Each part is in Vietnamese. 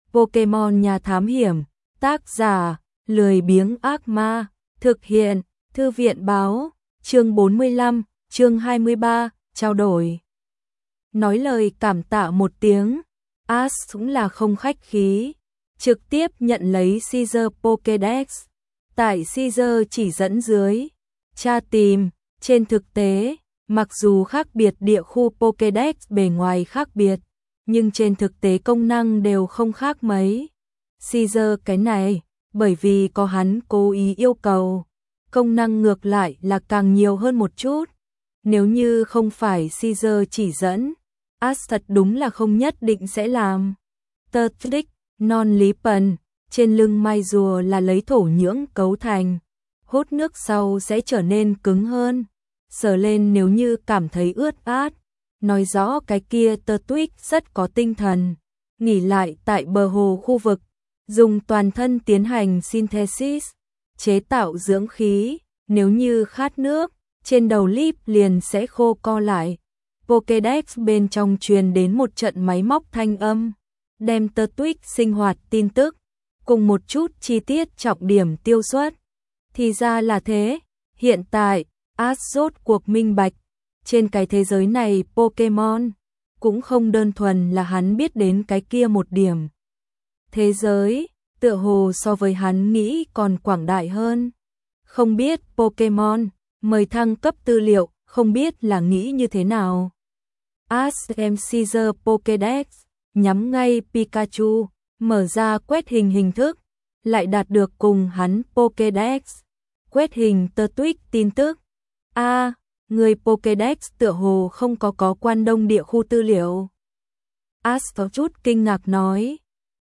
Pokemon Nhà Thám Hiểm, tác giả, lười biếng ác ma, thực hiện, Thư viện báo, chương 45, chương 23, trao đổi. Nói lời cảm tạ một tiếng, Ash cũng là không khách khí, trực tiếp nhận lấy Caesar Pokédex. Tại Caesar chỉ dẫn dưới, tra tìm, trên thực tế, mặc dù khác biệt địa khu Pokédex bề ngoài khác biệt, nhưng trên thực tế công năng đều không khác mấy. Caesar cái này, bởi vì có hắn cố ý yêu cầu, công năng ngược lại là càng nhiều hơn một chút. Nếu như không phải Caesar chỉ dẫn, Ash thật đúng là không nhất định sẽ làm. Turtwig, non lý pần, trên lưng mai rùa là lấy thổ nhưỡng cấu thành, hút nước sau sẽ trở nên cứng hơn. Sờ lên nếu như cảm thấy ướt át, nói rõ cái kia Turtwig rất có tinh thần. Nghỉ lại tại bờ hồ khu vực, dùng toàn thân tiến hành synthesis, chế tạo dưỡng khí, nếu như khát nước, trên đầu líp liền sẽ khô co lại. Pokédex bên trong truyền đến một trận máy móc thanh âm, đem Turtwig sinh hoạt tin tức, cùng một chút chi tiết trọng điểm tiêu xuất. Thì ra là thế, hiện tại, Ash rốt cuộc minh bạch, trên cái thế giới này Pokemon, cũng không đơn thuần là hắn biết đến cái kia một điểm. Thế giới, tựa hồ so với hắn nghĩ còn quảng đại hơn. Không biết Pokemon, mời thăng cấp tư liệu, không biết là nghĩ như thế nào. Ash M. Caesar Pokédex, nhắm ngay Pikachu, mở ra quét hình hình thức, lại đạt được cùng hắn Pokédex, quét hình Turtwig tin tức. Người Pokédex tựa hồ không có quan đông địa khu tư liệu. Ash có chút kinh ngạc nói,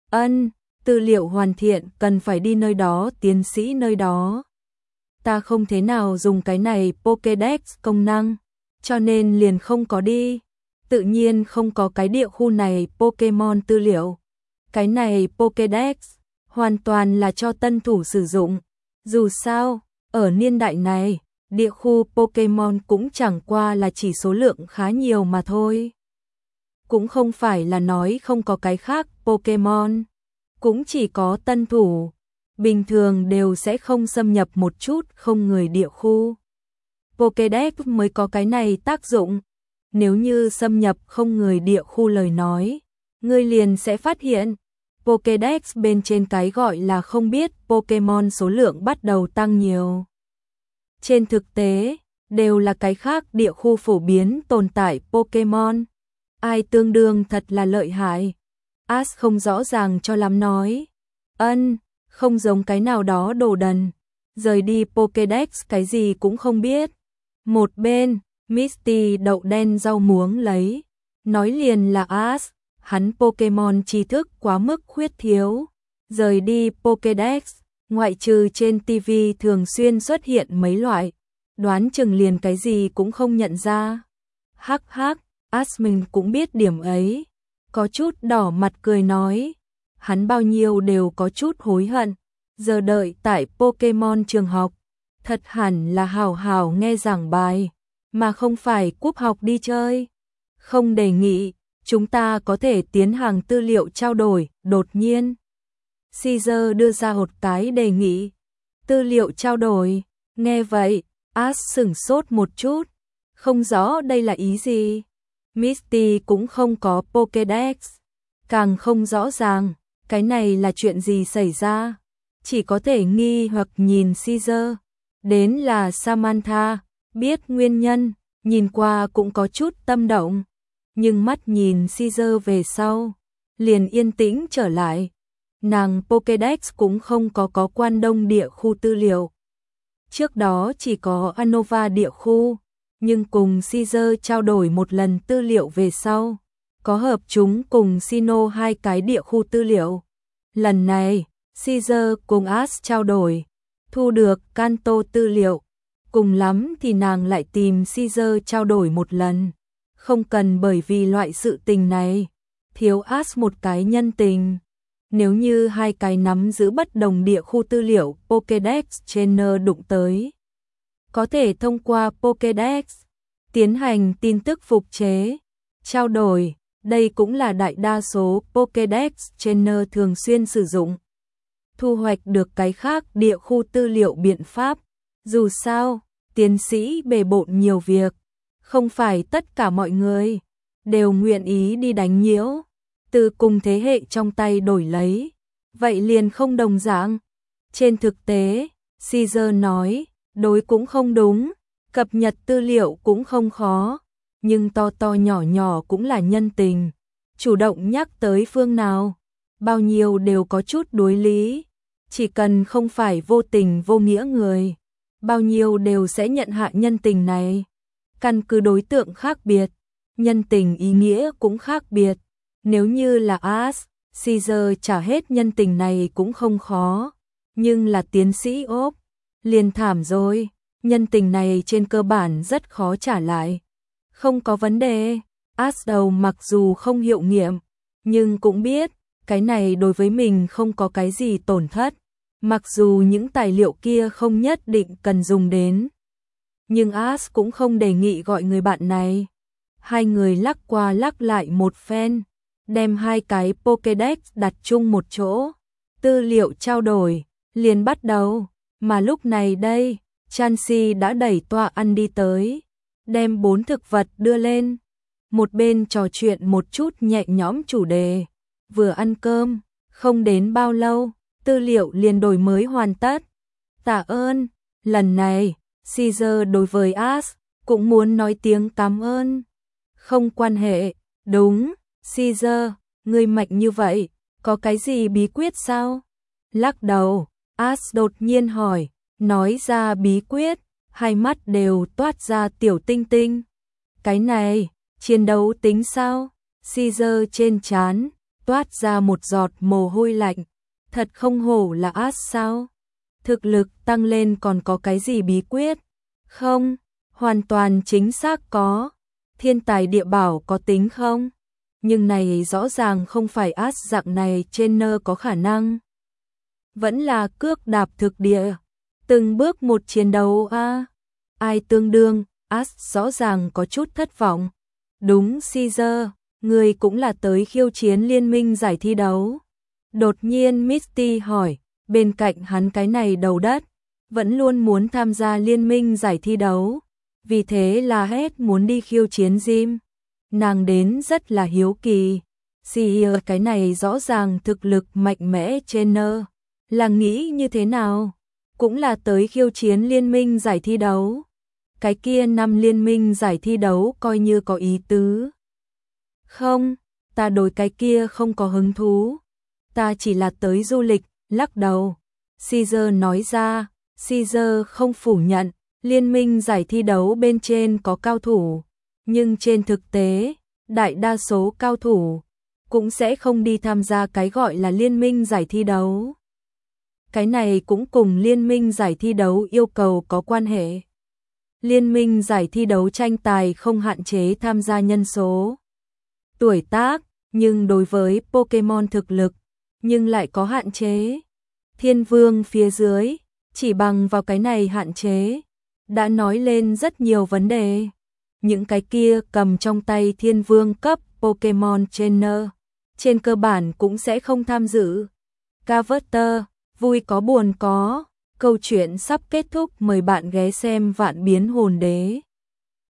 tư liệu hoàn thiện cần phải đi nơi đó, tiến sĩ nơi đó. Ta không thế nào dùng cái này Pokédex công năng, cho nên liền không có đi. Tự nhiên không có cái địa khu này Pokemon tư liệu. Cái này Pokédex hoàn toàn là cho tân thủ sử dụng. Dù sao, ở niên đại này, địa khu Pokemon cũng chẳng qua là chỉ số lượng khá nhiều mà thôi. Cũng không phải là nói không có cái khác Pokemon, cũng chỉ có tân thủ, bình thường đều sẽ không xâm nhập một chút không người địa khu. Pokédex mới có cái này tác dụng, nếu như xâm nhập không người địa khu lời nói, ngươi liền sẽ phát hiện, Pokédex bên trên cái gọi là không biết Pokemon số lượng bắt đầu tăng nhiều. Trên thực tế, đều là cái khác địa khu phổ biến tồn tại Pokemon. Ai tương đương thật là lợi hại. Ash không rõ ràng cho lắm nói. Không giống cái nào đó đồ đần. Rời đi Pokédex cái gì cũng không biết. Một bên, Misty đậu đen rau muống lấy. Nói liền là Ash, hắn Pokemon tri thức quá mức khuyết thiếu. Rời đi Pokédex, ngoại trừ trên TV thường xuyên xuất hiện mấy loại, đoán chừng liền cái gì cũng không nhận ra. Hắc hắc, Ash mình cũng biết điểm ấy. Có chút đỏ mặt cười nói, hắn bao nhiêu đều có chút hối hận, giờ đợi tại Pokemon trường học, thật hẳn là hào hào nghe giảng bài, mà không phải cúp học đi chơi. Không đề nghị, chúng ta có thể tiến hành tư liệu trao đổi, đột nhiên. Caesar đưa ra một cái đề nghị, tư liệu trao đổi, nghe vậy, Ash sửng sốt một chút, không rõ đây là ý gì. Misty cũng không có Pokédex, càng không rõ ràng, cái này là chuyện gì xảy ra, chỉ có thể nghi hoặc nhìn Caesar, đến là Samantha, biết nguyên nhân, nhìn qua cũng có chút tâm động, nhưng mắt nhìn Caesar về sau, liền yên tĩnh trở lại. Nàng Pokédex cũng không có quan đông địa khu tư liệu. Trước đó chỉ có Unova địa khu, nhưng cùng Caesar trao đổi một lần tư liệu về sau, có hợp chúng cùng Sinnoh hai cái địa khu tư liệu. Lần này, Caesar cùng Ash trao đổi, thu được Kanto tư liệu, cùng lắm thì nàng lại tìm Caesar trao đổi một lần. Không cần bởi vì loại sự tình này, thiếu Ash một cái nhân tình. Nếu như hai cái nắm giữ bất đồng địa khu tư liệu Pokédex Trainer đụng tới, có thể thông qua Pokédex tiến hành tin tức phục chế, trao đổi, Đây cũng là đại đa số Pokédex trainer thường xuyên sử dụng. Thu hoạch được cái khác địa khu tư liệu biện pháp. Dù sao, tiến sĩ bề bộn nhiều việc, không phải tất cả mọi người đều nguyện ý đi đánh nhiễu, từ cùng thế hệ trong tay đổi lấy, vậy liền không đồng dạng. Trên thực tế, Caesar nói, đối cũng không đúng, cập nhật tư liệu cũng không khó, nhưng to to nhỏ nhỏ cũng là nhân tình, chủ động nhắc tới phương nào, bao nhiêu đều có chút đối lý, chỉ cần không phải vô tình vô nghĩa người, bao nhiêu đều sẽ nhận hạ nhân tình này. Căn cứ đối tượng khác biệt, nhân tình ý nghĩa cũng khác biệt. Nếu như là Caesar trả hết nhân tình này cũng không khó, nhưng là tiến sĩ ốp, liền thảm rồi, nhân tình này trên cơ bản rất khó trả lại. Không có vấn đề, đầu mặc dù không hiệu nghiệm, nhưng cũng biết, cái này đối với mình không có cái gì tổn thất, mặc dù những tài liệu kia không nhất định cần dùng đến. Nhưng cũng không đề nghị gọi người bạn này. Hai người lắc qua lắc lại một phen, đem hai cái Pokédex đặt chung một chỗ, tư liệu trao đổi, liền bắt đầu, mà lúc này đây, Chansey đã đẩy toa ăn đi tới, đem 4 thực vật đưa lên, một bên trò chuyện một chút nhẹ nhõm chủ đề, vừa ăn cơm, không đến bao lâu, tư liệu liền đổi mới hoàn tất. Tạ ơn, lần này, Caesar đối với cũng muốn nói tiếng cảm ơn. Không quan hệ, đúng, Caesar, ngươi mạnh như vậy, có cái gì bí quyết sao? Lắc đầu, đột nhiên hỏi, nói ra bí quyết, hai mắt đều toát ra tiểu tinh tinh. Cái này, chiến đấu tính sao? Caesar trên trán toát ra một giọt mồ hôi lạnh, thật không hổ là sao? Thực lực tăng lên còn có cái gì bí quyết? Không, hoàn toàn chính xác có. Thiên tài địa bảo có tính không? Nhưng này rõ ràng không phải dạng này trainer có khả năng. Vẫn là cước đạp thực địa, từng bước một chiến đấu ai tương đương, rõ ràng có chút thất vọng. Đúng Caesar, người cũng là tới khiêu chiến liên minh giải thi đấu. Đột nhiên Misty hỏi, bên cạnh hắn cái này đầu đất, vẫn luôn muốn tham gia liên minh giải thi đấu, vì thế là hết muốn đi khiêu chiến gym. Nàng đến rất là hiếu kỳ, cái này rõ ràng thực lực mạnh mẽ trainer, là nghĩ như thế nào? Cũng là tới khiêu chiến liên minh giải thi đấu. Cái kia năm liên minh giải thi đấu coi như có ý tứ. Không, ta đối cái kia không có hứng thú. Ta chỉ là tới du lịch, lắc đầu. Caesar nói ra, Caesar không phủ nhận, liên minh giải thi đấu bên trên có cao thủ, nhưng trên thực tế, đại đa số cao thủ cũng sẽ không đi tham gia cái gọi là liên minh giải thi đấu. Cái này cũng cùng liên minh giải thi đấu yêu cầu có quan hệ. Liên minh giải thi đấu tranh tài không hạn chế tham gia nhân số, tuổi tác, nhưng đối với Pokémon thực lực, nhưng lại có hạn chế. Thiên Vương phía dưới, chỉ bằng vào cái này hạn chế, đã nói lên rất nhiều vấn đề. Những cái kia cầm trong tay Thiên Vương cấp Pokémon Trainer, trên cơ bản cũng sẽ không tham dự. Carver, vui có buồn có, câu chuyện sắp kết thúc, mời bạn ghé xem Vạn Biến Hồn Đế.